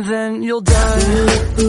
and then you'll die.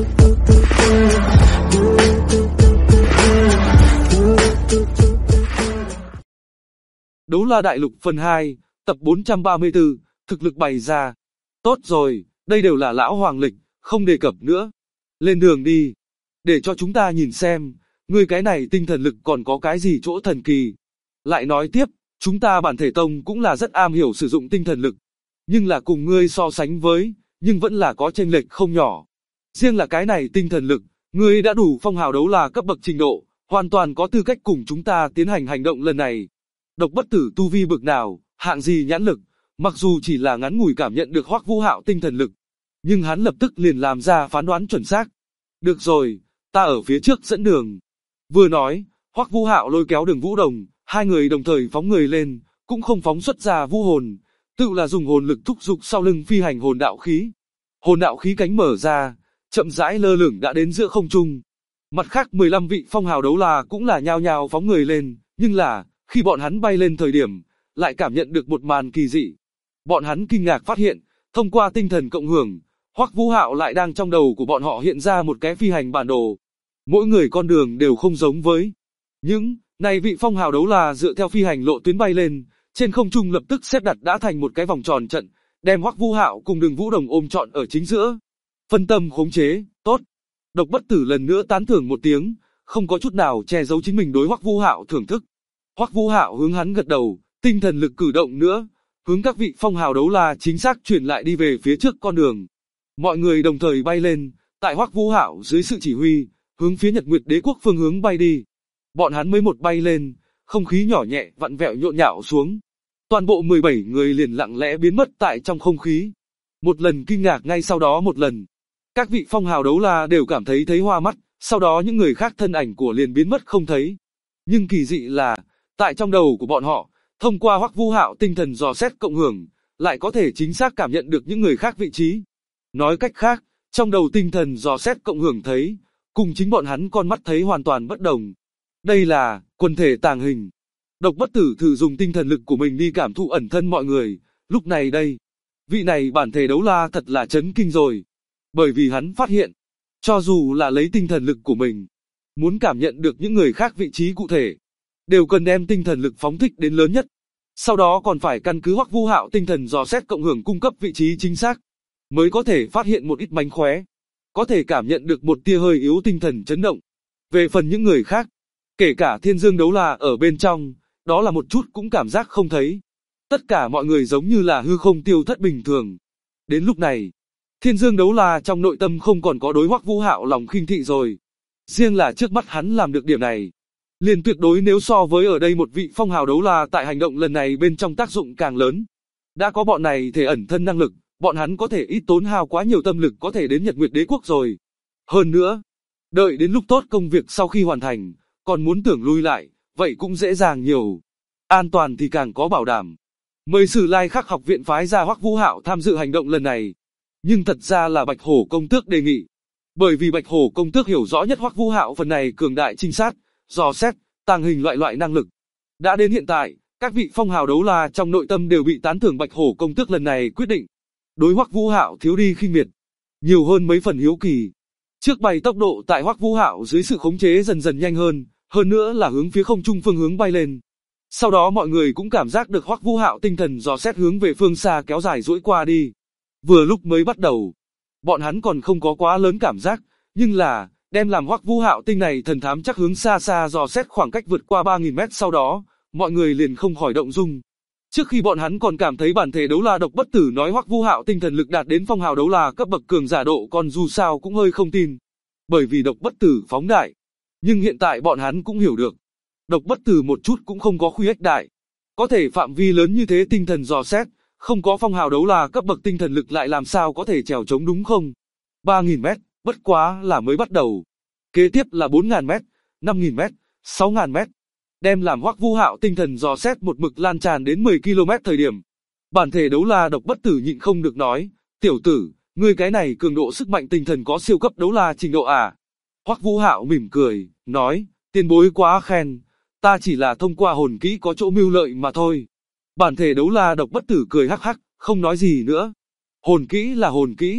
Đấu La Đại Lục phần 2, tập 434, thực lực bày ra. Tốt rồi, đây đều là lão hoàng lịch, không đề cập nữa. Lên đường đi. Để cho chúng ta nhìn xem, ngươi cái này tinh thần lực còn có cái gì chỗ thần kỳ. Lại nói tiếp, chúng ta bản thể tông cũng là rất am hiểu sử dụng tinh thần lực. Nhưng là cùng ngươi so sánh với, nhưng vẫn là có chênh lệch không nhỏ. Riêng là cái này tinh thần lực, ngươi đã đủ phong hào đấu la cấp bậc trình độ, hoàn toàn có tư cách cùng chúng ta tiến hành hành động lần này. Độc Bất Tử tu vi bực nào, hạng gì nhãn lực, mặc dù chỉ là ngắn ngủi cảm nhận được Hoắc Vũ Hạo tinh thần lực, nhưng hắn lập tức liền làm ra phán đoán chuẩn xác. Được rồi, ta ở phía trước dẫn đường. Vừa nói, Hoắc Vũ Hạo lôi kéo Đường Vũ Đồng, hai người đồng thời phóng người lên, cũng không phóng xuất ra vũ hồn, tự là dùng hồn lực thúc giục sau lưng phi hành hồn đạo khí. Hồn đạo khí cánh mở ra, chậm rãi lơ lửng đã đến giữa không trung. Mặt khác 15 vị phong hào đấu la cũng là nhao nhao phóng người lên, nhưng là, khi bọn hắn bay lên thời điểm, lại cảm nhận được một màn kỳ dị. Bọn hắn kinh ngạc phát hiện, thông qua tinh thần cộng hưởng, Hoắc Vũ Hạo lại đang trong đầu của bọn họ hiện ra một cái phi hành bản đồ. Mỗi người con đường đều không giống với những này vị phong hào đấu la dựa theo phi hành lộ tuyến bay lên, trên không trung lập tức xếp đặt đã thành một cái vòng tròn trận, đem Hoắc Vũ Hạo cùng Đường Vũ Đồng ôm trọn ở chính giữa. Phân tâm khống chế, tốt. Độc Bất Tử lần nữa tán thưởng một tiếng, không có chút nào che giấu chính mình đối Hoắc Vũ Hạo thưởng thức. Hoắc Vũ Hạo hướng hắn gật đầu, tinh thần lực cử động nữa, hướng các vị phong hào đấu la chính xác chuyển lại đi về phía trước con đường. Mọi người đồng thời bay lên, tại Hoắc Vũ Hạo dưới sự chỉ huy, hướng phía Nhật Nguyệt Đế quốc phương hướng bay đi. Bọn hắn mới một bay lên, không khí nhỏ nhẹ vặn vẹo nhộn nhạo xuống. Toàn bộ 17 người liền lặng lẽ biến mất tại trong không khí. Một lần kinh ngạc ngay sau đó một lần. Các vị phong hào đấu la đều cảm thấy hoa mắt, sau đó những người khác thân ảnh của liền biến mất không thấy. Nhưng kỳ dị là, tại trong đầu của bọn họ, thông qua Hoắc Vũ Hạo tinh thần dò xét cộng hưởng, lại có thể chính xác cảm nhận được những người khác vị trí. Nói cách khác, trong đầu tinh thần dò xét cộng hưởng thấy, cùng chính bọn hắn con mắt thấy hoàn toàn bất đồng. Đây là quần thể tàng hình. Độc Bất Tử thử dùng tinh thần lực của mình đi cảm thụ ẩn thân mọi người, lúc này đây, vị này bản thể đấu la thật là chấn kinh rồi. Bởi vì hắn phát hiện, cho dù là lấy tinh thần lực của mình, muốn cảm nhận được những người khác vị trí cụ thể, đều cần đem tinh thần lực phóng thích đến lớn nhất. Sau đó còn phải căn cứ Hoắc Vũ Hạo tinh thần dò xét cộng hưởng cung cấp vị trí chính xác, mới có thể phát hiện một ít mánh khóe, có thể cảm nhận được một tia hơi yếu tinh thần chấn động. Về phần những người khác, kể cả Thiên Dương đấu la ở bên trong, đó là một chút cũng cảm giác không thấy. Tất cả mọi người giống như là hư không tiêu thất bình thường. Đến lúc này, Thiên Dương đấu la trong nội tâm không còn có đối Hoắc Vũ Hạo lòng khinh thị rồi. Riêng là trước mắt hắn làm được điểm này, liền tuyệt đối nếu so với ở đây một vị phong hào đấu la tại hành động lần này bên trong tác dụng càng lớn. Đã có bọn này thể ẩn thân năng lực, bọn hắn có thể ít tốn hao quá nhiều tâm lực có thể đến Nhật Nguyệt Đế quốc rồi. Hơn nữa, đợi đến lúc tốt công việc sau khi hoàn thành, còn muốn tưởng lui lại, vậy cũng dễ dàng nhiều. An toàn thì càng có bảo đảm. Mời Sử Lai Khắc học viện phái ra Hoắc Vũ Hạo tham dự hành động lần này. Nhưng thật ra là Bạch Hổ công tước đề nghị. Bởi vì Bạch Hổ công tước hiểu rõ nhất Hoắc Vũ Hạo phần này cường đại trinh sát, dò xét, tàng hình loại năng lực. Đã đến hiện tại, các vị phong hào đấu la trong nội tâm đều bị tán thưởng Bạch Hổ công tước lần này quyết định. Đối Hoắc Vũ Hạo thiếu đi khinh miệt, nhiều hơn mấy phần hiếu kỳ. Trước bay tốc độ tại Hoắc Vũ Hạo dưới sự khống chế dần dần nhanh hơn nữa là hướng phía không trung phương hướng bay lên. Sau đó mọi người cũng cảm giác được Hoắc Vũ Hạo tinh thần dò xét hướng về phương xa kéo dài duỗi qua đi. Vừa lúc mới bắt đầu, bọn hắn còn không có quá lớn cảm giác, nhưng là, đem làm Hoắc Vũ Hạo tinh này thần thám chắc hướng xa xa dò xét khoảng cách vượt qua 3000 mét sau đó, mọi người liền không khỏi động dung. Trước khi bọn hắn còn cảm thấy bản thể đấu la Độc Bất Tử nói Hoắc Vũ Hạo tinh thần lực đạt đến phong hào đấu la cấp bậc cường giả độ, còn dù sao cũng hơi không tin. Bởi vì Độc Bất Tử phóng đại. Nhưng hiện tại bọn hắn cũng hiểu được, Độc Bất Tử một chút cũng không có khuy ếch đại. Có thể phạm vi lớn như thế tinh thần dò xét, không có phong hào đấu la cấp bậc tinh thần lực lại làm sao có thể trèo chống đúng không? 3000 mét, bất quá là mới bắt đầu. Kế tiếp là 4000 mét, 5000 mét, 6000 mét. Đem làm Hoắc Vũ Hạo tinh thần dò xét một mực lan tràn đến 10 km thời điểm. Bản thể đấu la Độc Bất Tử nhịn không được nói, tiểu tử, ngươi cái này cường độ sức mạnh tinh thần có siêu cấp đấu la trình độ à? Hoắc Vũ Hạo mỉm cười, nói, tiền bối quá khen, ta chỉ là thông qua hồn kỹ có chỗ mưu lợi mà thôi. Bản thể đấu la Độc Bất Tử cười hắc hắc, không nói gì nữa. Hồn kỹ là hồn kỹ,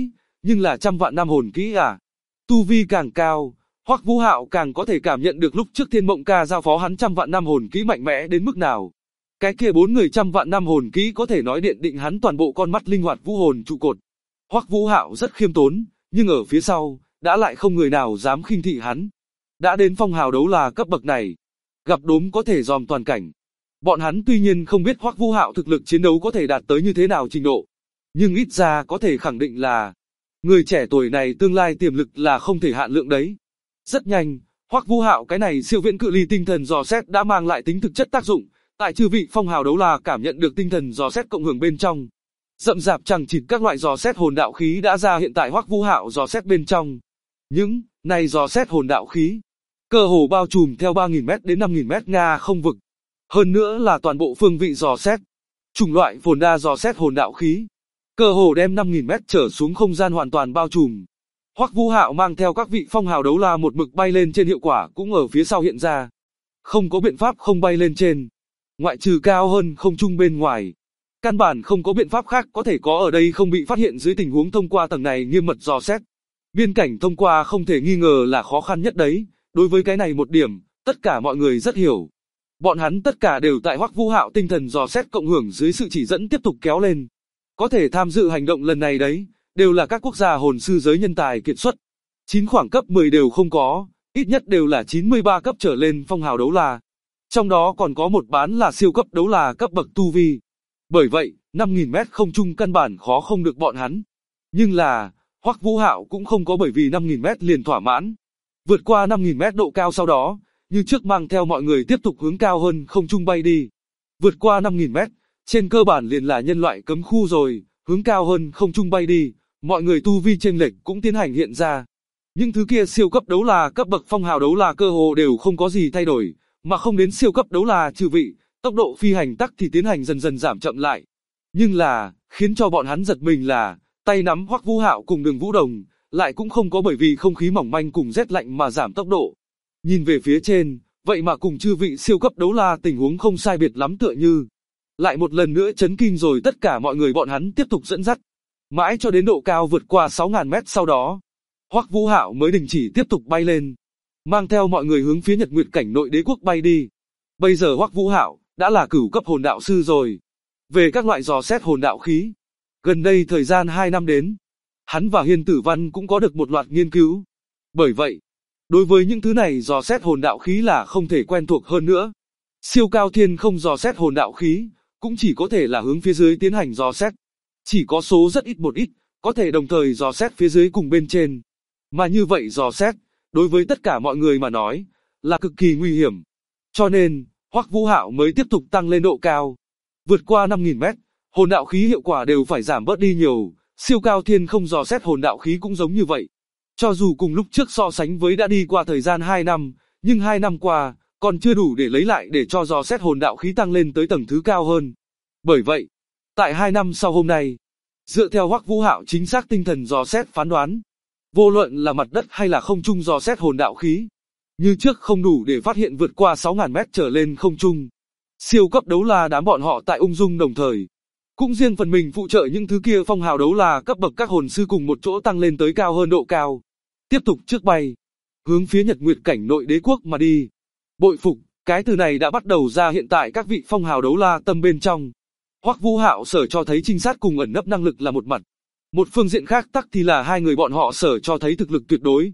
nhưng là trăm vạn năm hồn kỹ à? Tu vi càng cao, Hoắc Vũ Hạo càng có thể cảm nhận được lúc trước Thiên Mộng Ca giao phó hắn trăm vạn năm hồn kỹ mạnh mẽ đến mức nào. Cái kia 4 người trăm vạn năm hồn kỹ có thể nói điện định hắn toàn bộ con mắt linh hoạt vũ hồn trụ cột. Hoắc Vũ Hạo rất khiêm tốn, nhưng ở phía sau, đã lại không người nào dám khinh thị hắn. Đã đến phong hào đấu la cấp bậc này, gặp đốm có thể dòm toàn cảnh. Bọn hắn tuy nhiên không biết Hoắc Vũ Hạo thực lực chiến đấu có thể đạt tới như thế nào trình độ, nhưng ít ra có thể khẳng định là người trẻ tuổi này tương lai tiềm lực là không thể hạn lượng đấy. Rất nhanh, Hoắc Vũ Hạo cái này siêu viễn cự ly tinh thần dò xét đã mang lại tính thực chất tác dụng, tại chư vị phong hào đấu la cảm nhận được tinh thần dò xét cộng hưởng bên trong. Rậm rạp chằng chịt các loại dò xét hồn đạo khí đã ra hiện tại Hoắc Vũ Hạo dò xét bên trong. Những này dò xét hồn đạo khí, cơ hồ bao trùm theo 3000m đến 5000m Nga không vực. Hơn nữa là toàn bộ phương vị dò xét. Chủng loại phồn đa dò xét hồn đạo khí, cơ hồ đem 5000m trở xuống không gian hoàn toàn bao trùm. Hoắc Vũ Hạo mang theo các vị phong hào đấu la một mực bay lên trên hiệu quả cũng ở phía sau hiện ra. Không có biện pháp không bay lên trên. Ngoại trừ cao hơn không trung bên ngoài, căn bản không có biện pháp khác có thể có ở đây không bị phát hiện dưới tình huống thông qua tầng này nghiêm mật dò xét. Biên cảnh thông qua không thể nghi ngờ là khó khăn nhất đấy, đối với cái này một điểm, tất cả mọi người rất hiểu. Bọn hắn tất cả đều tại Hoắc Vũ Hạo tinh thần dò xét cộng hưởng dưới sự chỉ dẫn tiếp tục kéo lên. Có thể tham dự hành động lần này đấy, đều là các quốc gia hồn sư giới nhân tài kiệt xuất. 9 khoảng cấp 10 đều không có, ít nhất đều là 93 cấp trở lên phong hào đấu la. Trong đó còn có một bán là siêu cấp đấu la cấp bậc tu vi. Bởi vậy, 5000m không trung căn bản khó không được bọn hắn. Nhưng là, Hoắc Vũ Hạo cũng không có bởi vì 5000m liền thỏa mãn. Vượt qua 5000m độ cao sau đó, như trước mang theo mọi người tiếp tục hướng cao hơn không trung bay đi. Vượt qua 5000m, trên cơ bản liền là nhân loại cấm khu rồi, hướng cao hơn không trung bay đi, mọi người tu vi chênh lệch cũng tiến hành hiện ra. Những thứ kia siêu cấp đấu la cấp bậc phong hào đấu la cơ hồ đều không có gì thay đổi, mà không đến siêu cấp đấu la trừ vị, tốc độ phi hành tắc thì tiến hành dần dần giảm chậm lại. Nhưng là, khiến cho bọn hắn giật mình là, tay nắm Hoắc Vũ Hạo cùng Đường Vũ Đồng, lại cũng không có bởi vì không khí mỏng manh cùng rét lạnh mà giảm tốc độ. Nhìn về phía trên, vậy mà cùng chư vị siêu cấp đấu la tình huống không sai biệt lắm tựa như. Lại một lần nữa chấn kinh rồi tất cả mọi người bọn hắn tiếp tục dẫn dắt. Mãi cho đến độ cao vượt qua 6000m sau đó, Hoắc Vũ Hạo mới đình chỉ tiếp tục bay lên, mang theo mọi người hướng phía Nhật Nguyệt cảnh nội đế quốc bay đi. Bây giờ Hoắc Vũ Hạo đã là cửu cấp hồn đạo sư rồi. Về các loại dò xét hồn đạo khí, gần đây thời gian 2 năm đến, hắn và Hiên Tử Văn cũng có được một loạt nghiên cứu. Bởi vậy, đối với những thứ này dò xét hồn đạo khí là không thể quen thuộc hơn nữa. Siêu cao thiên không dò xét hồn đạo khí, cũng chỉ có thể là hướng phía dưới tiến hành dò xét. Chỉ có số rất ít một ít, có thể đồng thời dò xét phía dưới cùng bên trên. Mà như vậy dò xét, đối với tất cả mọi người mà nói, là cực kỳ nguy hiểm. Cho nên, Hoắc Vũ Hạo mới tiếp tục tăng lên độ cao. Vượt qua 5000m, hồn đạo khí hiệu quả đều phải giảm bớt đi nhiều, siêu cao thiên không dò xét hồn đạo khí cũng giống như vậy. Cho dù cùng lúc trước so sánh với đã đi qua thời gian 2 năm, nhưng 2 năm qua, còn chưa đủ để lấy lại để cho dò xét hồn đạo khí tăng lên tới tầng thứ cao hơn. Bởi vậy, tại 2 năm sau hôm nay, dựa theo Hoắc Vũ Hạo chính xác tinh thần dò xét phán đoán, vô luận là mặt đất hay là không trung dò xét hồn đạo khí, như trước không đủ để phát hiện vượt qua 6000m trở lên không trung. Siêu cấp đấu la đám bọn họ tại ung dung đồng thời, cũng riêng phần mình phụ trợ những thứ kia phong hào đấu la cấp bậc các hồn sư cùng một chỗ tăng lên tới cao hơn độ cao. Tiếp tục trước bay, hướng phía Nhật Nguyệt cảnh nội đế quốc mà đi. Bội phục, cái từ này đã bắt đầu ra hiện tại các vị phong hào đấu la tâm bên trong. Hoắc Vũ Hạo sở cho thấy trinh sát cùng ẩn nấp năng lực là một mặt. Một phương diện khác tắc thì là hai người bọn họ sở cho thấy thực lực tuyệt đối.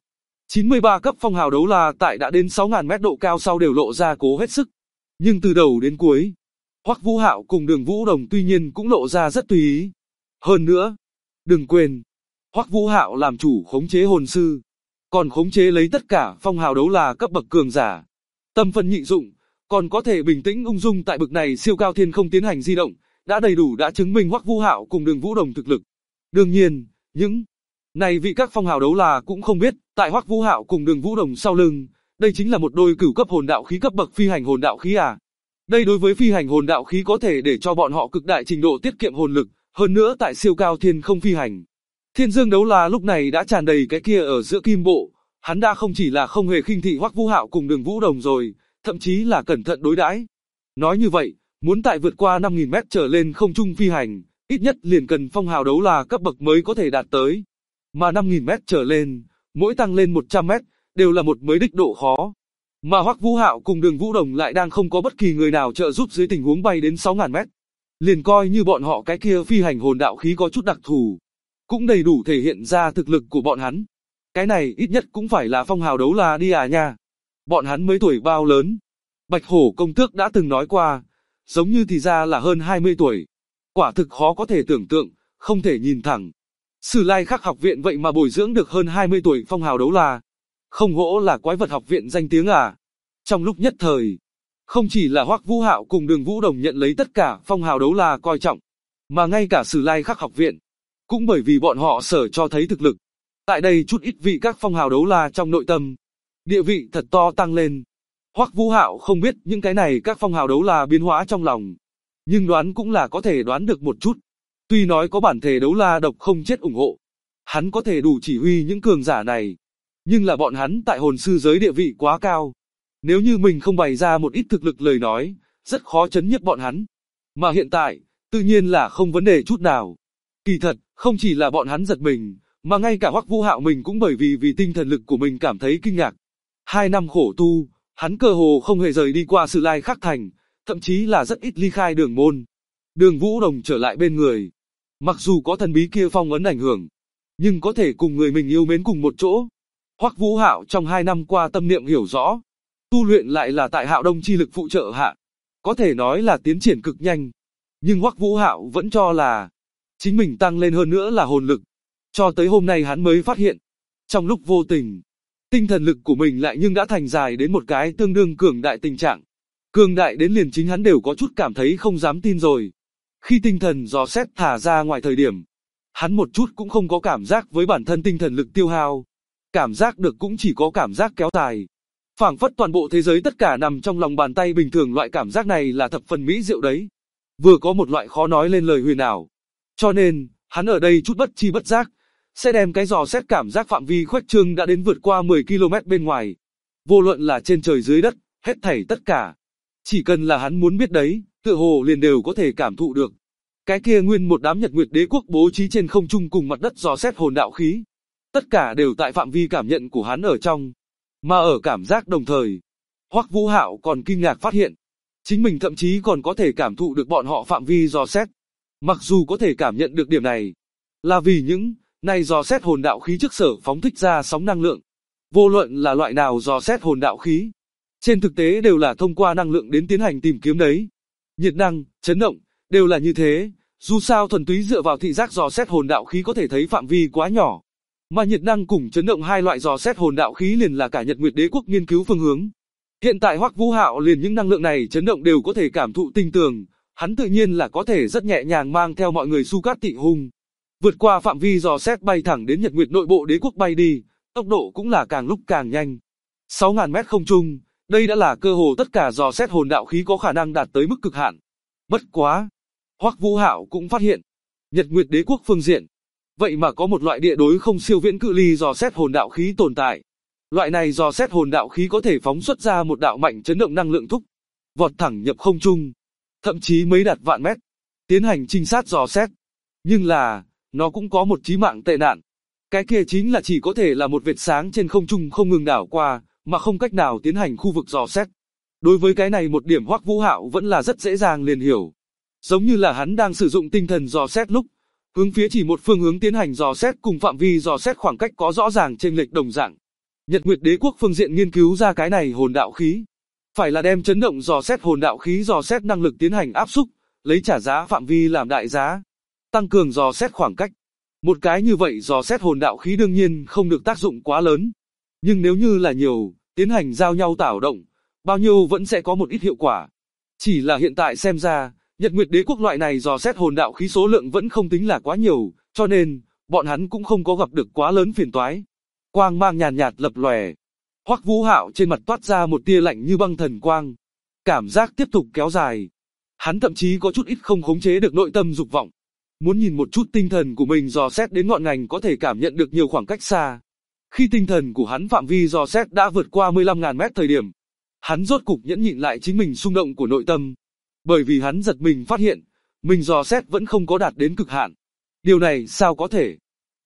93 cấp phong hào đấu la tại đã đến 6000m độ cao sau đều lộ ra cố hết sức. Nhưng từ đầu đến cuối, Hoắc Vũ Hạo cùng Đường Vũ Đồng tuy nhiên cũng lộ ra rất tùy ý. Hơn nữa, đừng quên, Hoắc Vũ Hạo làm chủ khống chế hồn sư, còn khống chế lấy tất cả phong hào đấu la cấp bậc cường giả. Tâm phân nhị dụng, còn có thể bình tĩnh ung dung tại bậc này siêu cao thiên không tiến hành di động, đã đầy đủ đã chứng minh Hoắc Vũ Hạo cùng Đường Vũ Đồng thực lực. Đương nhiên, những này vị các phong hào đấu la cũng không biết, tại Hoắc Vũ Hạo cùng Đường Vũ Đồng sau lưng, đây chính là một đôi cửu cấp hồn đạo khí cấp bậc phi hành hồn đạo khí à. Đây đối với phi hành hồn đạo khí có thể để cho bọn họ cực đại trình độ tiết kiệm hồn lực, hơn nữa tại siêu cao thiên không phi hành. Thiên Dương đấu la lúc này đã tràn đầy cái kia ở giữa kim bộ, hắn đã không chỉ là không hề khinh thị Hoắc Vũ Hạo cùng Đường Vũ Đồng rồi, thậm chí là cẩn thận đối đãi. Nói như vậy, muốn tại vượt qua 5000m trở lên không trung phi hành, ít nhất liền cần phong hào đấu la cấp bậc mới có thể đạt tới. mà 5.000 mét trở lên, mỗi tăng lên 100 mét, đều là một mới đích độ khó. Mà Hoắc Vũ Hạo cùng Đường Vũ Đồng lại đang không có bất kỳ người nào trợ giúp dưới tình huống bay đến 6.000 mét. Liền coi như bọn họ cái kia phi hành hồn đạo khí có chút đặc thù, cũng đầy đủ thể hiện ra thực lực của bọn hắn. Cái này ít nhất cũng phải là phong hào đấu la đi à nha. Bọn hắn mới tuổi bao lớn. Bạch Hổ công tước đã từng nói qua, giống như thì ra là hơn 20 tuổi. Quả thực khó có thể tưởng tượng, không thể nhìn thẳng. Sử Lai Khắc học viện vậy mà bồi dưỡng được hơn 20 tuổi phong hào đấu la. Không hổ là quái vật học viện danh tiếng à. Trong lúc nhất thời, không chỉ là Hoắc Vũ Hạo cùng Đường Vũ Đồng nhận lấy tất cả phong hào đấu la coi trọng, mà ngay cả Sử Lai Khắc học viện, cũng bởi vì bọn họ sở cho thấy thực lực. Tại đây chút ít vị các phong hào đấu la trong nội tâm, địa vị thật to tăng lên. Hoắc Vũ Hạo không biết những cái này các phong hào đấu la biến hóa trong lòng, nhưng đoán cũng là có thể đoán được một chút. Tuy nói có bản thể đấu la độc không chết ủng hộ, hắn có thể đủ chỉ huy những cường giả này, nhưng là bọn hắn tại hồn sư giới địa vị quá cao. Nếu như mình không bày ra một ít thực lực lời nói, rất khó chấn nhiếp bọn hắn. Mà hiện tại, tự nhiên là không vấn đề chút nào. Kỳ thật, không chỉ là bọn hắn giật mình, mà ngay cả Hoắc Vũ Hạo mình cũng bởi vì tinh thần lực của mình cảm thấy kinh ngạc. 2 năm khổ tu, hắn cơ hồ không hề rời đi qua Sử Lai Khắc thành, thậm chí là rất ít ly khai đường môn. Đường Vũ Đồng trở lại bên người. Mặc dù có thần bí kia phong ấn ảnh hưởng, nhưng có thể cùng người mình yêu mến cùng một chỗ. Hoắc Vũ Hạo trong 2 năm qua tâm niệm hiểu rõ, tu luyện lại là tại Hạo Đông chi lực phụ trợ hạ, có thể nói là tiến triển cực nhanh. Nhưng Hoắc Vũ Hạo vẫn cho là chính mình tăng lên hơn nữa là hồn lực. Cho tới hôm nay hắn mới phát hiện, trong lúc vô tình, tinh thần lực của mình lại nhưng đã thành dài đến một cái tương đương cường đại tình trạng. Cường đại đến liền chính hắn đều có chút cảm thấy không dám tin rồi. Khi tinh thần dò xét thả ra ngoài thời điểm, hắn một chút cũng không có cảm giác với bản thân tinh thần lực tiêu hao. Cảm giác được cũng chỉ có cảm giác kéo dài. Phảng phất toàn bộ thế giới tất cả nằm trong lòng bàn tay bình thường, loại cảm giác này là thập phần mỹ diệu đấy. Vừa có một loại khó nói lên lời huyền ảo. Cho nên, hắn ở đây chút bất chi bất giác, sẽ đem cái dò xét cảm giác phạm vi khuếch trương đã đến vượt qua 10 km bên ngoài. Vô luận là trên trời dưới đất, hết thảy tất cả. Chỉ cần là hắn muốn biết đấy, tựa hồ liền đều có thể cảm thụ được. Cái kia nguyên một đám Nhật Nguyệt Đế quốc bố trí trên không trung cùng mặt đất dò xét hồn đạo khí. Tất cả đều tại phạm vi cảm nhận của hắn ở trong. Mà ở cảm giác đồng thời, Hoắc Vũ Hạo còn kinh ngạc phát hiện, chính mình thậm chí còn có thể cảm thụ được bọn họ phạm vi dò xét. Mặc dù có thể cảm nhận được điểm này, là vì những này dò xét hồn đạo khí trước sở phóng thích ra sóng năng lượng. Vô luận là loại nào dò xét hồn đạo khí, trên thực tế đều là thông qua năng lượng đến tiến hành tìm kiếm đấy. Nhiệt năng, chấn động, đều là như thế, dù sao thuần túy dựa vào thị giác dò xét hồn đạo khí có thể thấy phạm vi quá nhỏ. Mà nhiệt năng cùng chấn động hai loại dò xét hồn đạo khí liền là cả Nhật Nguyệt Đế quốc nghiên cứu phương hướng. Hiện tại Hoắc Vũ Hạo liền những năng lượng này chấn động đều có thể cảm thụ tinh tường, hắn tự nhiên là có thể rất nhẹ nhàng mang theo mọi người Su Cát Tị Hung, vượt qua phạm vi dò xét bay thẳng đến Nhật Nguyệt nội bộ đế quốc bay đi, tốc độ cũng là càng lúc càng nhanh. 6.000 mét không trung, đây đã là cơ hồ tất cả dò xét hồn đạo khí có khả năng đạt tới mức cực hạn. Bất quá, Hoắc Vũ Hạo cũng phát hiện, Nhật Nguyệt Đế quốc phương diện, vậy mà có một loại địa đối không siêu viễn cự ly dò xét hồn đạo khí tồn tại. Loại này dò xét hồn đạo khí có thể phóng xuất ra một đạo mạnh chấn động năng lượng thúc, vọt thẳng nhập không trung, thậm chí mấy đạt vạn mét, tiến hành trinh sát dò xét. Nhưng là, nó cũng có một chí mạng tệ nạn. Cái kia chính là chỉ có thể là một vệt sáng trên không trung không ngừng đảo qua, mà không cách nào tiến hành khu vực dò xét. Đối với cái này một điểm Hoắc Vũ Hạo vẫn là rất dễ dàng liền hiểu. Giống như là hắn đang sử dụng tinh thần dò xét lúc, hướng phía chỉ một phương hướng tiến hành dò xét cùng phạm vi dò xét khoảng cách có rõ ràng chênh lệch đồng dạng. Nhật Nguyệt Đế quốc phương diện nghiên cứu ra cái này hồn đạo khí, phải là đem chấn động dò xét hồn đạo khí dò xét năng lực tiến hành áp xúc, lấy trả giá phạm vi làm đại giá, tăng cường dò xét khoảng cách. Một cái như vậy dò xét hồn đạo khí đương nhiên không được tác dụng quá lớn, nhưng nếu như là nhiều, tiến hành giao nhau tảo động, bao nhiêu vẫn sẽ có một ít hiệu quả. Chỉ là hiện tại xem ra, Nhật Nguyệt Đế quốc loại này dò xét hồn đạo khí số lượng vẫn không tính là quá nhiều, cho nên, bọn hắn cũng không có gặp được quá lớn phiền toái. Quang mang nhàn nhạt lập lòe. Hoắc Vũ Hạo trên mặt toát ra một tia lạnh như băng thần quang. Cảm giác tiếp tục kéo dài. Hắn thậm chí có chút ít không khống chế được nội tâm dục vọng. Muốn nhìn một chút tinh thần của mình dò xét đến ngọn ngành có thể cảm nhận được nhiều khoảng cách xa. Khi tinh thần của hắn phạm vi dò xét đã vượt qua 15.000 mét thời điểm, hắn rốt cục nhẫn nhịn lại chính mình xung động của nội tâm. Bởi vì hắn giật mình phát hiện, mình dò xét vẫn không có đạt đến cực hạn. Điều này sao có thể?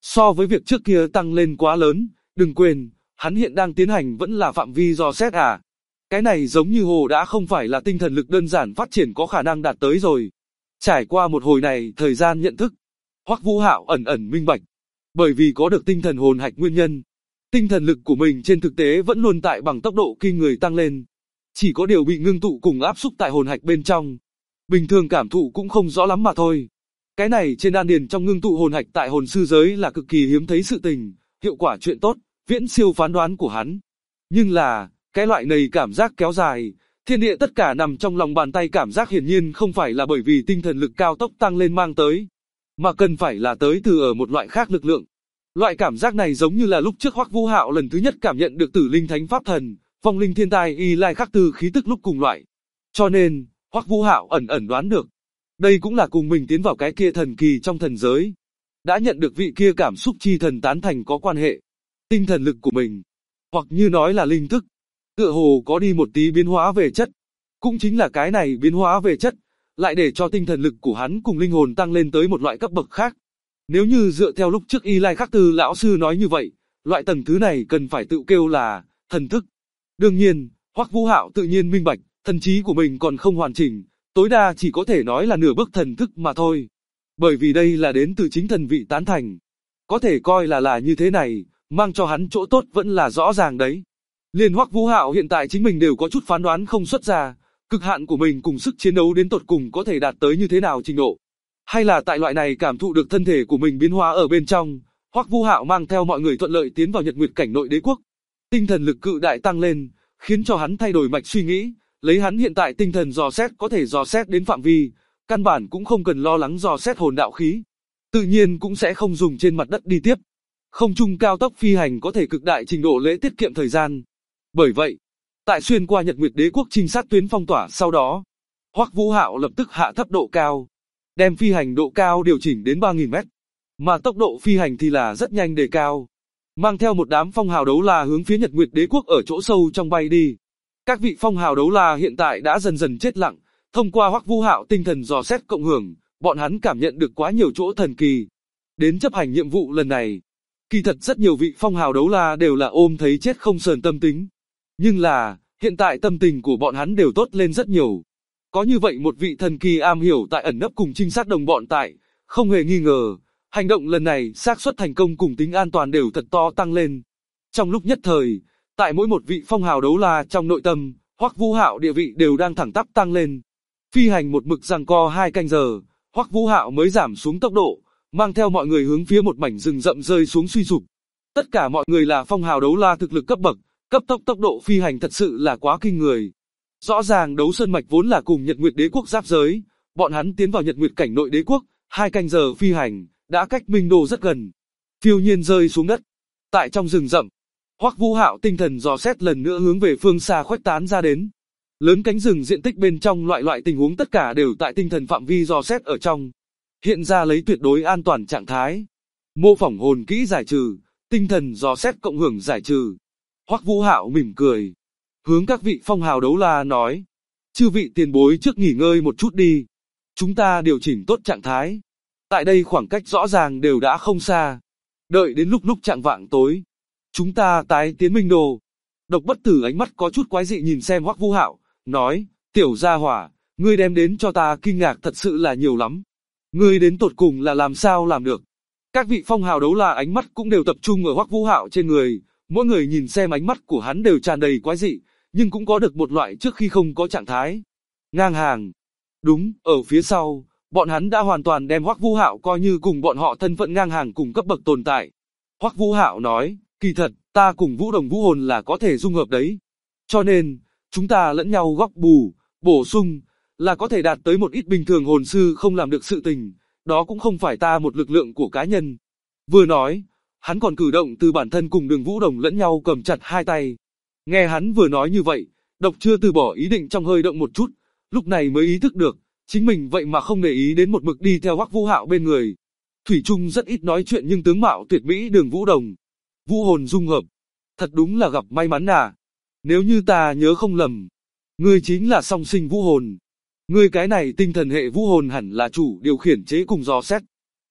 So với việc trước kia tăng lên quá lớn, đừng quên, hắn hiện đang tiến hành vẫn là phạm vi dò xét à. Cái này giống như hồ đã không phải là tinh thần lực đơn giản phát triển có khả năng đạt tới rồi. Trải qua một hồi này thời gian nhận thức, Hoắc Vũ Hạo ẩn ẩn minh bạch. Bởi vì có được tinh thần hồn hạch nguyên nhân, tinh thần lực của mình trên thực tế vẫn luôn tại bằng tốc độ kinh người tăng lên. Chỉ có điều bị ngưng tụ cùng áp xúc tại hồn hạch bên trong. Bình thường cảm thụ cũng không rõ lắm mà thôi. Cái này trên đan điền trong ngưng tụ hồn hạch tại hồn sư giới là cực kỳ hiếm thấy sự tình, hiệu quả chuyện tốt, viễn siêu phán đoán của hắn. Nhưng là, cái loại này cảm giác kéo dài, thiên địa tất cả nằm trong lòng bàn tay cảm giác hiển nhiên không phải là bởi vì tinh thần lực cao tốc tăng lên mang tới, mà cần phải là tới từ ở một loại khác lực lượng. Loại cảm giác này giống như là lúc trước Hoắc Vũ Hạo lần thứ nhất cảm nhận được Tử Linh Thánh Pháp Thần, vong linh thiên tai y lai khắc từ khí tức lúc cùng loại. Cho nên, Hoắc Vũ Hạo ẩn ẩn đoán được, đây cũng là cùng mình tiến vào cái kia thần kỳ trong thần giới, đã nhận được vị kia cảm xúc chi thần tán thành có quan hệ. Tinh thần lực của mình, hoặc như nói là linh thức, tựa hồ có đi một tí biến hóa về chất. Cũng chính là cái này biến hóa về chất, lại để cho tinh thần lực của hắn cùng linh hồn tăng lên tới một loại cấp bậc khác. Nếu như dựa theo lúc trước Y Lai Khắc Tư lão sư nói như vậy, loại tầng thứ này cần phải tự kêu là thần thức. Đương nhiên, Hoắc Vũ Hạo tự nhiên minh bạch, thần trí của mình còn không hoàn chỉnh, tối đa chỉ có thể nói là nửa bước thần thức mà thôi. Bởi vì đây là đến từ chính thần vị tán thành. Có thể coi là như thế này, mang cho hắn chỗ tốt vẫn là rõ ràng đấy. Liên Hoắc Vũ Hạo hiện tại chính mình đều có chút phán đoán không xuất ra, cực hạn của mình cùng sức chiến đấu đến tột cùng có thể đạt tới như thế nào trình độ. Hay là tại loại này cảm thụ được thân thể của mình biến hóa ở bên trong, Hoắc Vũ Hạo mang theo mọi người thuận lợi tiến vào Nhật Nguyệt cảnh nội đế quốc. Tinh thần lực cự đại tăng lên, khiến cho hắn thay đổi mạch suy nghĩ, lấy hắn hiện tại tinh thần dò xét có thể dò xét đến phạm vi, căn bản cũng không cần lo lắng dò xét hồn đạo khí. Tự nhiên cũng sẽ không dùng trên mặt đất đi tiếp. Không trung cao tốc phi hành có thể cực đại trình độ lễ tiết kiệm thời gian. Bởi vậy, tại xuyên qua Nhật Nguyệt đế quốc trinh sát tuyến phong tỏa sau đó, Hoắc Vũ Hạo lập tức hạ thấp độ cao, đem phi hành độ cao điều chỉnh đến 3.000 mét, mà tốc độ phi hành thì là rất nhanh đề cao, mang theo một đám phong hào đấu la hướng phía Nhật Nguyệt đế quốc ở chỗ sâu trong bay đi. Các vị phong hào đấu la hiện tại đã dần dần chết lặng, thông qua Hoắc Vũ Hạo tinh thần dò xét cộng hưởng, bọn hắn cảm nhận được quá nhiều chỗ thần kỳ. Đến chấp hành nhiệm vụ lần này, kỳ thật rất nhiều vị phong hào đấu la đều là ôm thấy chết không sờn tâm tính. Nhưng là, hiện tại tâm tình của bọn hắn đều tốt lên rất nhiều. Có như vậy một vị thần kỳ am hiểu tại ẩn nấp cùng trinh sát đồng bọn tại, không hề nghi ngờ, hành động lần này xác suất thành công cùng tính an toàn đều thật to tăng lên. Trong lúc nhất thời, tại mỗi một vị phong hào đấu la trong nội tâm, Hoắc Vũ Hạo địa vị đều đang thẳng tắp tăng lên. Phi hành một mực giằng co 2 canh giờ, Hoắc Vũ Hạo mới giảm xuống tốc độ, mang theo mọi người hướng phía một mảnh rừng rậm rơi xuống suy sụp. Tất cả mọi người là phong hào đấu la thực lực cấp bậc, cấp tốc độ phi hành thật sự là quá kinh người. Rõ ràng đấu sơn mạch vốn là cùng Nhật Nguyệt đế quốc giáp giới, bọn hắn tiến vào Nhật Nguyệt cảnh nội đế quốc, 2 canh giờ phi hành, đã cách Minh Đô rất gần. Phiêu nhiên rơi xuống đất. Tại trong rừng rậm, Hoắc Vũ Hạo tinh thần dò xét lần nữa hướng về phương xa khuếch tán ra đến. Lớn cánh rừng diện tích bên trong loại tình huống tất cả đều tại tinh thần phạm vi dò xét ở trong. Hiện ra lấy tuyệt đối an toàn trạng thái. Mô phỏng hồn kỹ giải trừ, tinh thần dò xét cộng hưởng giải trừ. Hoắc Vũ Hạo mỉm cười, hướng các vị phong hào đấu la nói, chư vị tiền bối trước nghỉ ngơi một chút đi. Chúng ta điều chỉnh tốt trạng thái. Tại đây khoảng cách rõ ràng đều đã không xa. Đợi đến lúc chạng vạng tối, chúng ta tái tiến Minh Đô. Độc Bất Tử ánh mắt có chút quái dị nhìn xem Hoắc Vũ Hạo, nói, tiểu gia hỏa, ngươi đem đến cho ta kinh ngạc thật sự là nhiều lắm. Ngươi đến tột cùng là làm sao làm được? Các vị phong hào đấu la ánh mắt cũng đều tập trung ở Hoắc Vũ Hạo trên người, mỗi người nhìn xem ánh mắt của hắn đều tràn đầy quái dị, nhưng cũng có được một loại trước khi không có trạng thái. Ngang hàng. Đúng, ở phía sau, bọn hắn đã hoàn toàn đem Hoắc Vũ Hạo coi như cùng bọn họ thân phận ngang hàng cùng cấp bậc tồn tại. Hoắc Vũ Hạo nói, kỳ thật, ta cùng Vũ Đồng Vũ Hồn là có thể dung hợp đấy. Cho nên, chúng ta lẫn nhau góp bù, bổ sung, là có thể đạt tới một ít bình thường hồn sư không làm được sự tình, đó cũng không phải ta một lực lượng của cá nhân. Vừa nói, hắn còn cử động từ bản thân cùng Đường Vũ Đồng lẫn nhau cầm chặt hai tay. Nghe hắn vừa nói như vậy, Độc chưa từ bỏ ý định trong hơi động một chút, lúc này mới ý thức được, chính mình vậy mà không để ý đến một mực đi theo Hoắc Vũ Hạo bên người. Thủy Trung rất ít nói chuyện nhưng tướng mạo tuyệt mỹ Đường Vũ Đồng. Vũ hồn dung hợp. Thật đúng là gặp may mắn à. Nếu như ta nhớ không lầm, ngươi chính là song sinh vũ hồn. Ngươi cái này tinh thần hệ vũ hồn hẳn là chủ điều khiển chế cùng dò xét.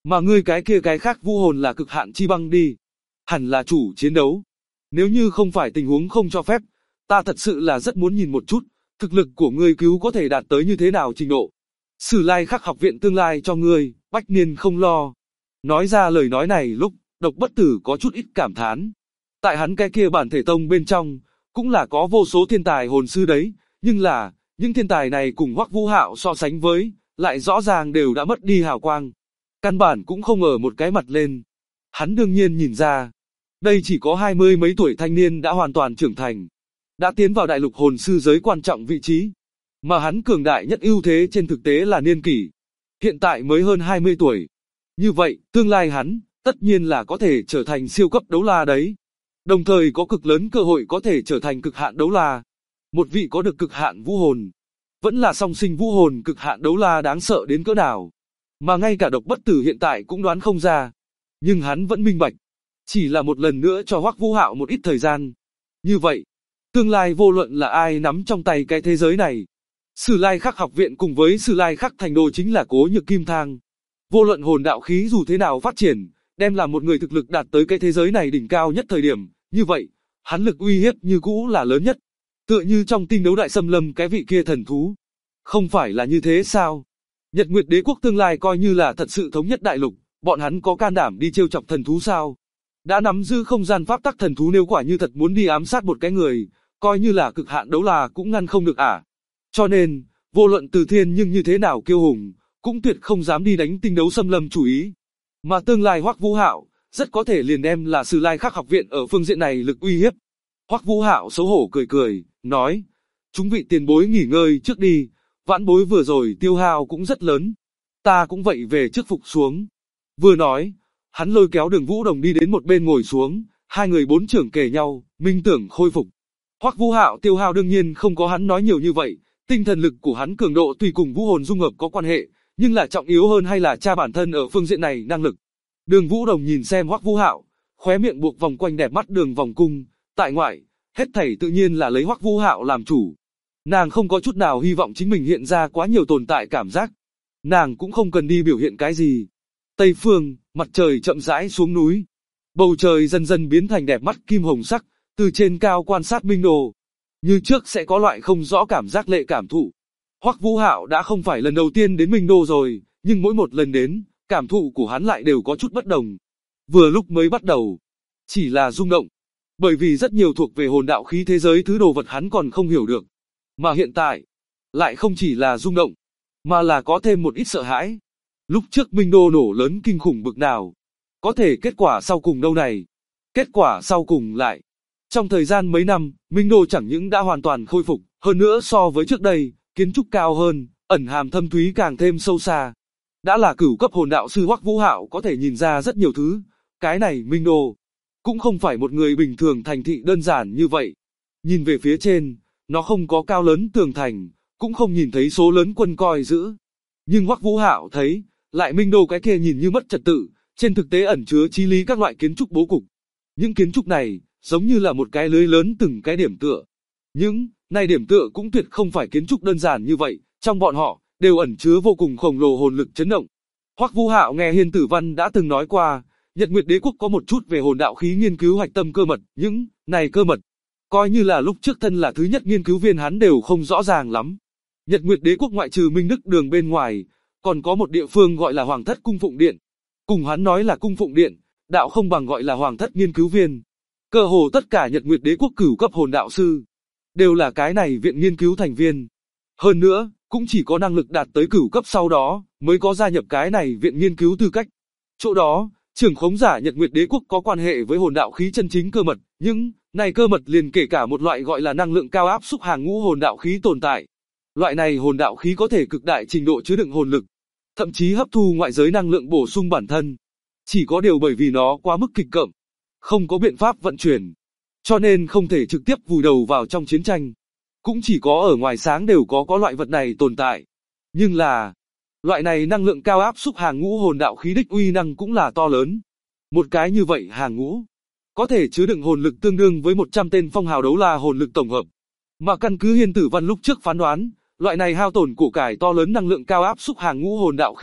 Mà ngươi cái khác vũ hồn là cực hạn chi băng đi. Hẳn là chủ chiến đấu. Nếu như không phải tình huống không cho phép, ta thật sự là rất muốn nhìn một chút, thực lực của ngươi cứu có thể đạt tới như thế nào trình độ. Sử Lai Khắc học viện tương lai cho ngươi, Bách Niên không lo. Nói ra lời nói này lúc, Độc Bất Tử có chút ít cảm thán. Tại hắn cái kia bản thể tông bên trong, cũng là có vô số thiên tài hồn sư đấy, nhưng là, những thiên tài này cùng Hoắc Vũ Hạo so sánh với, lại rõ ràng đều đã mất đi hào quang. Căn bản cũng không ở một cái mặt lên. Hắn đương nhiên nhìn ra, đây chỉ có 20 mấy tuổi thanh niên đã hoàn toàn trưởng thành, đã tiến vào đại lục hồn sư giới quan trọng vị trí. Mà hắn cường đại nhất ưu thế trên thực tế là niên kỷ. Hiện tại mới hơn 20 tuổi. Như vậy, tương lai hắn, tất nhiên là có thể trở thành siêu cấp đấu la đấy. Đồng thời có cực lớn cơ hội có thể trở thành cực hạn đấu la. Một vị có được cực hạn vũ hồn. Vẫn là song sinh vũ hồn cực hạn đấu la đáng sợ đến cỡ nào. Mà ngay cả Độc Bất Tử hiện tại cũng đoán không ra. Nhưng hắn vẫn minh bạch. Chỉ là một lần nữa cho Hoắc Vũ Hạo một ít thời gian. Như vậy, tương lai vô luận là ai nắm trong tay cái thế giới này. Sử Lai Khắc học viện cùng với Sử Lai Khắc thành đô chính là Cố Nhược Kim Thang. Vô luận hồn đạo khí dù thế nào phát triển, đem làm một người thực lực đạt tới cái thế giới này đỉnh cao nhất thời điểm, như vậy, hắn lực uy hiếp như cũ là lớn nhất. Tựa như trong Tinh Đấu Đại Xâm Lâm cái vị kia thần thú. Không phải là như thế sao? Nhật Nguyệt Đế quốc tương lai coi như là thật sự thống nhất đại lục, bọn hắn có can đảm đi trêu chọc thần thú sao? Đã nắm giữ không gian pháp tắc thần thú nếu quả như thật muốn đi ám sát một cái người, coi như là cực hạn đấu la cũng ngăn không được à? Cho nên, vô luận Từ Thiên nhưng như thế nào kiêu hùng, cũng tuyệt không dám đi đánh Tinh Đấu Xâm Lâm chủ ý. Mà tương lai Hoắc Vũ Hạo, rất có thể liền đem là Sử Lai Khắc học viện ở phương diện này lực uy hiếp. Hoắc Vũ Hạo xấu hổ cười cười, nói, chúng vị tiền bối nghỉ ngơi trước đi, vãn bối vừa rồi tiêu hao cũng rất lớn. Ta cũng vậy về trước phục xuống. Vừa nói, hắn lôi kéo Đường Vũ Đồng đi đến một bên ngồi xuống, hai người bốn trưởng kề nhau, minh tưởng khôi phục. Hoắc Vũ Hạo tiêu hao đương nhiên không có hắn nói nhiều như vậy, tinh thần lực của hắn cường độ tùy cùng vũ hồn dung hợp có quan hệ, nhưng là trọng yếu hơn hay là cha bản thân ở phương diện này năng lực. Đường Vũ Đồng nhìn xem Hoắc Vũ Hạo, khóe miệng buộc vòng quanh đẹp mắt đường vòng cung, tại ngoại, hết thảy tự nhiên là lấy Hoắc Vũ Hạo làm chủ. Nàng không có chút nào hy vọng chính mình hiện ra quá nhiều tồn tại cảm giác. Nàng cũng không cần đi biểu hiện cái gì. Tây phương, mặt trời chậm rãi xuống núi. Bầu trời dần dần biến thành đẹp mắt kim hồng sắc, từ trên cao quan sát Minh Đồ. Như trước sẽ có loại không rõ cảm giác lệ cảm thụ. Hoắc Vũ Hạo đã không phải lần đầu tiên đến Minh Đô rồi, nhưng mỗi một lần đến, cảm thụ của hắn lại đều có chút bất đồng. Vừa lúc mới bắt đầu, chỉ là rung động. Bởi vì rất nhiều thuộc về hồn đạo khí thế giới thứ đồ vật hắn còn không hiểu được. Mà hiện tại, lại không chỉ là rung động, mà là có thêm một ít sợ hãi. Lúc trước Minh Đô nổ lớn kinh khủng bực nào. Có thể kết quả sau cùng đâu này. Kết quả sau cùng lại. Trong thời gian mấy năm, Minh Đô chẳng những đã hoàn toàn khôi phục, hơn nữa so với trước đây, kiến trúc cao hơn, ẩn hàm thâm thúy càng thêm sâu xa. Đã là cửu cấp hồn đạo sư Hoắc Vũ Hạo có thể nhìn ra rất nhiều thứ. Cái này Minh Đô cũng không phải một người bình thường thành thị đơn giản như vậy. Nhìn về phía trên, nó không có cao lớn tường thành, cũng không nhìn thấy số lớn quân coi giữ. Nhưng Hoắc Vũ Hạo thấy, lại Minh Đô cái kia nhìn như mất trật tự, trên thực tế ẩn chứa chí lý các loại kiến trúc bố cục. Những kiến trúc này, giống như là một cái lưới lớn từng cái điểm tựa. Những này điểm tựa cũng tuyệt không phải kiến trúc đơn giản như vậy, trong bọn họ, đều ẩn chứa vô cùng khổng lồ hồn lực chấn động. Hoắc Vũ Hạo nghe Hiên Tử Văn đã từng nói qua, Nhật Nguyệt Đế quốc có một chút về hồn đạo khí nghiên cứu hạch tâm cơ mật, những này cơ mật, coi như là lúc trước thân là thứ nhất nghiên cứu viên hắn đều không rõ ràng lắm. Nhật Nguyệt Đế quốc ngoại trừ Minh Đức Đường bên ngoài, còn có một địa phương gọi là Hoàng Thất Cung Phụng Điện. Cùng hắn nói là Cung Phụng Điện, đạo không bằng gọi là Hoàng Thất nghiên cứu viên. Cơ hồ tất cả Nhật Nguyệt Đế quốc cửu cấp hồn đạo sư đều là cái này viện nghiên cứu thành viên. Hơn nữa, cũng chỉ có năng lực đạt tới cửu cấp sau đó mới có gia nhập cái này viện nghiên cứu tư cách. Chỗ đó, trưởng khống giả Nhật Nguyệt Đế quốc có quan hệ với hồn đạo khí chân chính cơ mật, nhưng này cơ mật liền kể cả một loại gọi là năng lượng cao áp xúc hàng ngũ hồn đạo khí tồn tại. Loại này hồn đạo khí có thể cực đại trình độ chứa đựng hồn lực, thậm chí hấp thu ngoại giới năng lượng bổ sung bản thân. Chỉ có điều bởi vì nó quá mức kịch cộm, không có biện pháp vận chuyển, cho nên không thể trực tiếp vùi đầu vào trong chiến tranh. Cũng chỉ có ở ngoài sáng đều có loại vật này tồn tại. Nhưng là, loại này năng lượng cao áp xúc hàng ngũ hồn đạo khí đích uy năng cũng là to lớn. Một cái như vậy hàng ngũ, có thể chứa đựng hồn lực tương đương với 100 tên phong hào đấu la hồn lực tổng hợp. Mà căn cứ Hiên Tử Văn lúc trước phán đoán, loại này hao tổn của cải to lớn năng lượng cao áp xúc hàng ngũ hồn đạo khí,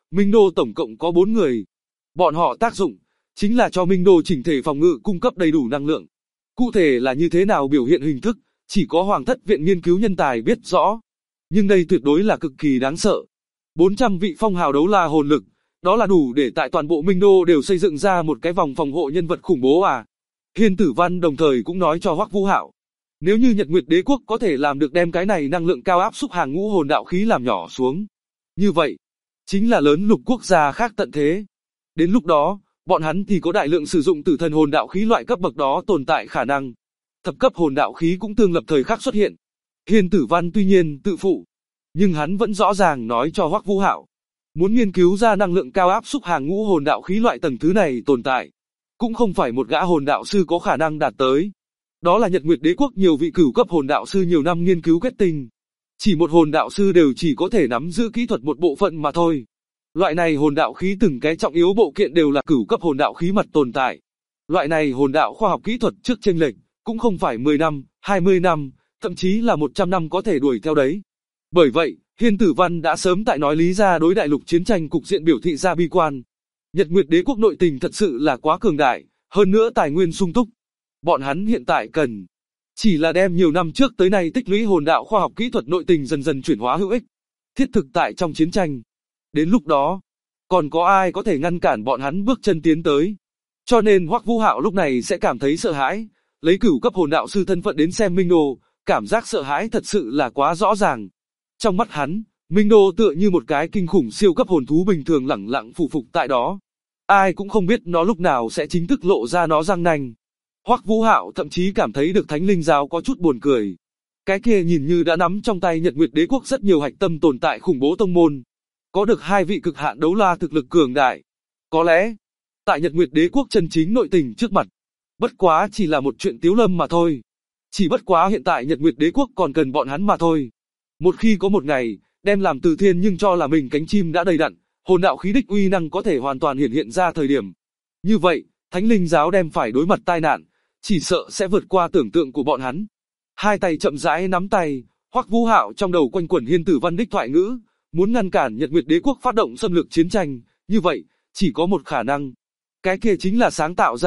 Minh Đô tổng cộng có 4 người. Bọn họ tác dụng chính là cho Minh Đô chỉnh thể phòng ngự cung cấp đầy đủ năng lượng. Cụ thể là như thế nào biểu hiện hình thức, chỉ có Hoàng thất viện nghiên cứu nhân tài biết rõ. Nhưng đây tuyệt đối là cực kỳ đáng sợ. 400 vị phong hào đấu la hồn lực, đó là đủ để tại toàn bộ Minh Đô đều xây dựng ra một cái vòng phòng hộ nhân vật khủng bố à. Hiên Tử Văn đồng thời cũng nói cho Hoắc Vũ Hạo, nếu như Nhật Nguyệt Đế quốc có thể làm được đem cái này năng lượng cao áp xúc hàng ngũ hồn đạo khí làm nhỏ xuống, như vậy, chính là lớn lục quốc gia khác tận thế. Đến lúc đó, bọn hắn thì có đại lượng sử dụng tử thần hồn đạo khí loại cấp bậc đó tồn tại khả năng. Thập cấp hồn đạo khí cũng tương lập thời khắc xuất hiện. Hiên Tử Văn tuy nhiên tự phụ, nhưng hắn vẫn rõ ràng nói cho Hoắc Vũ Hạo, muốn nghiên cứu ra năng lượng cao áp xúc hàng ngũ hồn đạo khí loại tầng thứ này tồn tại, cũng không phải một gã hồn đạo sư có khả năng đạt tới. Đó là Nhật Nguyệt Đế quốc nhiều vị cửu cấp hồn đạo sư nhiều năm nghiên cứu kết tinh. Chỉ một hồn đạo sư đều chỉ có thể nắm giữ kỹ thuật một bộ phận mà thôi. Loại này hồn đạo khí từng cái trọng yếu bộ kiện đều là cửu cấp hồn đạo khí mặt tồn tại. Loại này hồn đạo khoa học kỹ thuật trước chênh lệch, cũng không phải 10 năm, 20 năm, thậm chí là 100 năm có thể đuổi theo đấy. Bởi vậy, Hiên Tử Văn đã sớm tại nói lý ra đối đại lục chiến tranh cục diện biểu thị ra bi quan. Nhật Nguyệt Đế quốc nội tình thật sự là quá cường đại, hơn nữa tài nguyên sung túc. Bọn hắn hiện tại cần chỉ là đem nhiều năm trước tới nay tích lũy hồn đạo khoa học kỹ thuật nội tình dần dần chuyển hóa hữu ích, thiết thực tại trong chiến tranh. Đến lúc đó, còn có ai có thể ngăn cản bọn hắn bước chân tiến tới. Cho nên Hoắc Vũ Hạo lúc này sẽ cảm thấy sợ hãi, lấy cửu cấp hồn đạo sư thân phận đến xem Minh Đô, cảm giác sợ hãi thật sự là quá rõ ràng. Trong mắt hắn, Minh Đô tựa như một cái kinh khủng siêu cấp hồn thú bình thường lẳng lặng phủ phục tại đó. Ai cũng không biết nó lúc nào sẽ chính thức lộ ra nó răng nanh. Hoắc Vũ Hạo thậm chí cảm thấy được Thánh Linh giáo có chút buồn cười. Cái kia nhìn như đã nắm trong tay Nhật Nguyệt Đế quốc rất nhiều hạch tâm tồn tại khủng bố tông môn. Có được 2 vị cực hạn đấu la thực lực cường đại. Có lẽ, tại Nhật Nguyệt Đế quốc chân chính nội tình trước mặt, bất quá chỉ là một chuyện tiếu lâm mà thôi. Chỉ bất quá hiện tại Nhật Nguyệt Đế quốc còn cần bọn hắn mà thôi. Một khi có một ngày, đem làm từ thiên nhưng cho là mình cánh chim đã đầy đặn, hồn đạo khí đích uy năng có thể hoàn toàn hiển hiện ra thời điểm. Như vậy, Thánh Linh giáo đem phải đối mặt tai nạn, chỉ sợ sẽ vượt qua tưởng tượng của bọn hắn. Hai tay chậm rãi nắm tay, Hoắc Vũ Hạo trong đầu quanh quẩn Hiên Tử Văn đích thoại ngữ, muốn ngăn cản Nhật Nguyệt Đế quốc phát động xâm lược chiến tranh, như vậy, chỉ có một khả năng. Cái kia chính là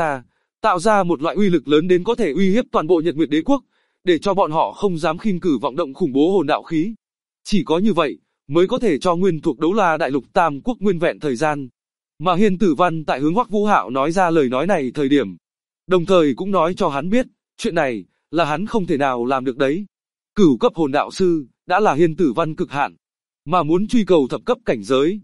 tạo ra một loại uy lực lớn đến có thể uy hiếp toàn bộ Nhật Nguyệt Đế quốc, để cho bọn họ không dám khinh cử vọng động khủng bố hồn đạo khí. Chỉ có như vậy, mới có thể cho nguyên thuộc đấu la đại lục Tam Quốc nguyên vẹn thời gian. Mà Hiên Tử Văn tại hướng Hoắc Vũ Hạo nói ra lời nói này thời điểm, đồng thời cũng nói cho hắn biết, chuyện này, là hắn không thể nào làm được đấy. Cửu cấp hồn đạo sư, đã là Hiên Tử Văn cực hạn. Mà muốn truy cầu thập cấp cảnh giới,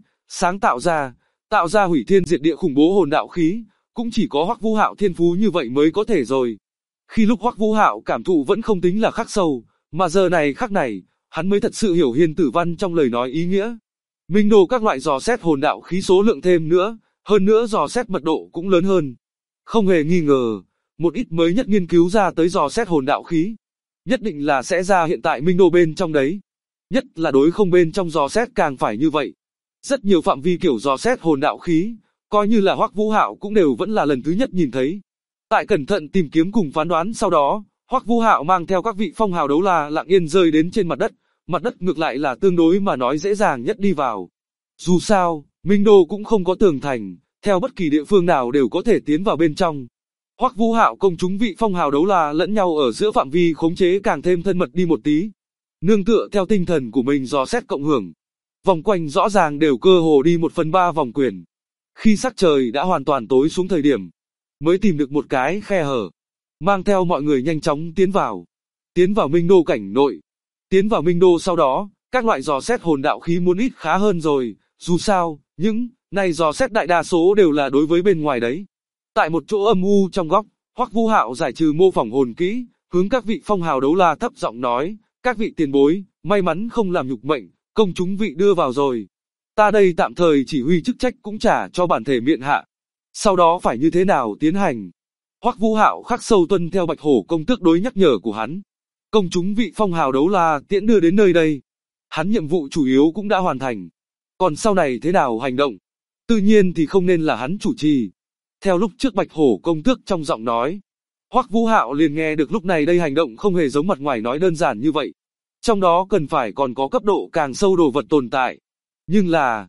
tạo ra hủy thiên diệt địa khủng bố hồn đạo khí, cũng chỉ có Hoắc Vũ Hạo thiên phú như vậy mới có thể rồi. Khi lúc Hoắc Vũ Hạo cảm thụ vẫn không tính là khắc sâu, mà giờ này khắc này, hắn mới thật sự hiểu Hiên Tử Văn trong lời nói ý nghĩa. Minh Đô các loại dò xét hồn đạo khí số lượng thêm nữa, hơn nữa dò xét mật độ cũng lớn hơn. Không hề nghi ngờ, một ít mới nhất nghiên cứu ra tới dò xét hồn đạo khí, nhất định là sẽ ra hiện tại Minh Đô bên trong đấy. Nhất là đối không bên trong dò xét càng phải như vậy. Rất nhiều phạm vi kiểu dò xét hồn đạo khí, coi như là Hoắc Vũ Hạo cũng đều vẫn là lần thứ nhất nhìn thấy. Tại cẩn thận tìm kiếm cùng phán đoán sau đó, Hoắc Vũ Hạo mang theo các vị phong hào đấu la lặng yên rơi đến trên mặt đất ngược lại là tương đối mà nói dễ dàng nhất đi vào. Dù sao, Minh Đô cũng không có tường thành, theo bất kỳ địa phương nào đều có thể tiến vào bên trong. Hoắc Vũ Hạo công chúng vị phong hào đấu la lẫn nhau ở giữa phạm vi khống chế càng thêm thân mật đi một tí. Nương tựa theo tinh thần của mình dò xét cộng hưởng, vòng quanh rõ ràng đều cơ hồ đi 1/3 vòng quyền. Khi sắc trời đã hoàn toàn tối xuống thời điểm, mới tìm được một cái khe hở, mang theo mọi người nhanh chóng tiến vào Minh Đô cảnh nội. Tiến vào Minh Đô sau đó, các loại dò xét hồn đạo khí muốn ít khá hơn rồi, dù sao, những này dò xét đại đa số đều là đối với bên ngoài đấy. Tại một chỗ âm u trong góc, Hoắc Vũ Hạo giải trừ mô phỏng hồn kỹ, hướng các vị phong hào đấu la thấp giọng nói, các vị tiền bối, may mắn không làm nhục mệnh, công chúng vị đưa vào rồi. Ta đây tạm thời chỉ huy chức trách cũng trả cho bản thể miện hạ. Sau đó phải như thế nào tiến hành? Hoắc Vũ Hạo khắc sâu tuân theo Bạch Hổ công tước đối nhắc nhở của hắn. Công chúng vị phong hào đấu la tiễn đưa đến nơi đây. Hắn nhiệm vụ chủ yếu cũng đã hoàn thành. Còn sau này thế nào hành động? Tự nhiên thì không nên là hắn chủ trì. Theo lúc trước Bạch Hổ công tước trong giọng nói, Hoắc Vũ Hạo liền nghe được lúc này đây hành động không hề giống mặt ngoài nói đơn giản như vậy. Trong đó cần phải còn có cấp độ càng sâu đồ vật tồn tại. Nhưng là,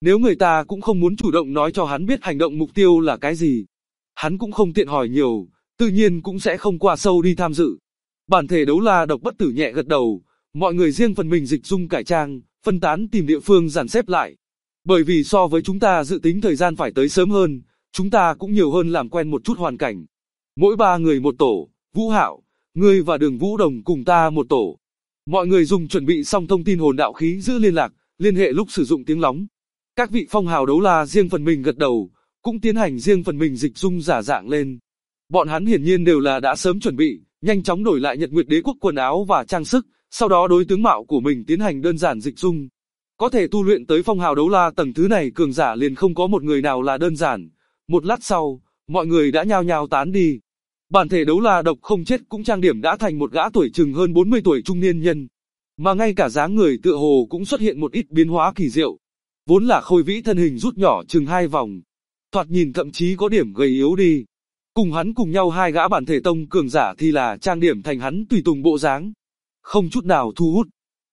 Nếu người ta cũng không muốn chủ động nói cho hắn biết hành động mục tiêu là cái gì, hắn cũng không tiện hỏi nhiều, tự nhiên cũng sẽ không qua sâu đi tham dự. Bản thể đấu la độc bất tử nhẹ gật đầu, mọi người riêng phần mình dịch dung cải trang, phân tán tìm địa phương dàn xếp lại. Bởi vì so với chúng ta dự tính thời gian phải tới sớm hơn, chúng ta cũng nhiều hơn làm quen một chút hoàn cảnh. Mỗi 3 người một tổ, Vũ Hạo, ngươi và Đường Vũ Đồng cùng ta một tổ. Mọi người dùng chuẩn bị xong thông tin hồn đạo khí giữ liên lạc, liên hệ lúc sử dụng tiếng lóng. Các vị phong hào đấu la riêng phần mình gật đầu, cũng tiến hành riêng phần mình dịch dung giả dạng lên. Bọn hắn hiển nhiên đều là đã sớm chuẩn bị, nhanh chóng đổi lại Nhật Nguyệt Đế quốc quần áo và trang sức, sau đó đối tướng mạo của mình tiến hành đơn giản dịch dung. Có thể tu luyện tới phong hào đấu la tầng thứ này cường giả liền không có một người nào là đơn giản. Một lát sau, mọi người đã nhao nhao tán đi. Bản thể đấu la độc không chết cũng trang điểm đã thành một gã tuổi chừng hơn 40 tuổi trung niên nhân. Mà ngay cả dáng người tựa hồ cũng xuất hiện một ít biến hóa kỳ diệu. Vốn là khôi vĩ thân hình rút nhỏ chừng 2 vòng. Thoạt nhìn thậm chí có điểm gầy yếu đi. Cùng hắn cùng nhau 2 gã bản thể tông cường giả thì là trang điểm thành hắn tùy tùng bộ dáng. Không chút nào thu hút.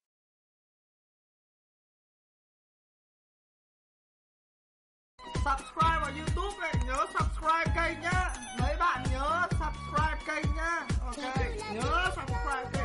Subscribe vào YouTube này, nhớ subscribe kênh nhá. Mấy bạn nhớ subscribe kênh nhá. Ok, nhớ subscribe kênh.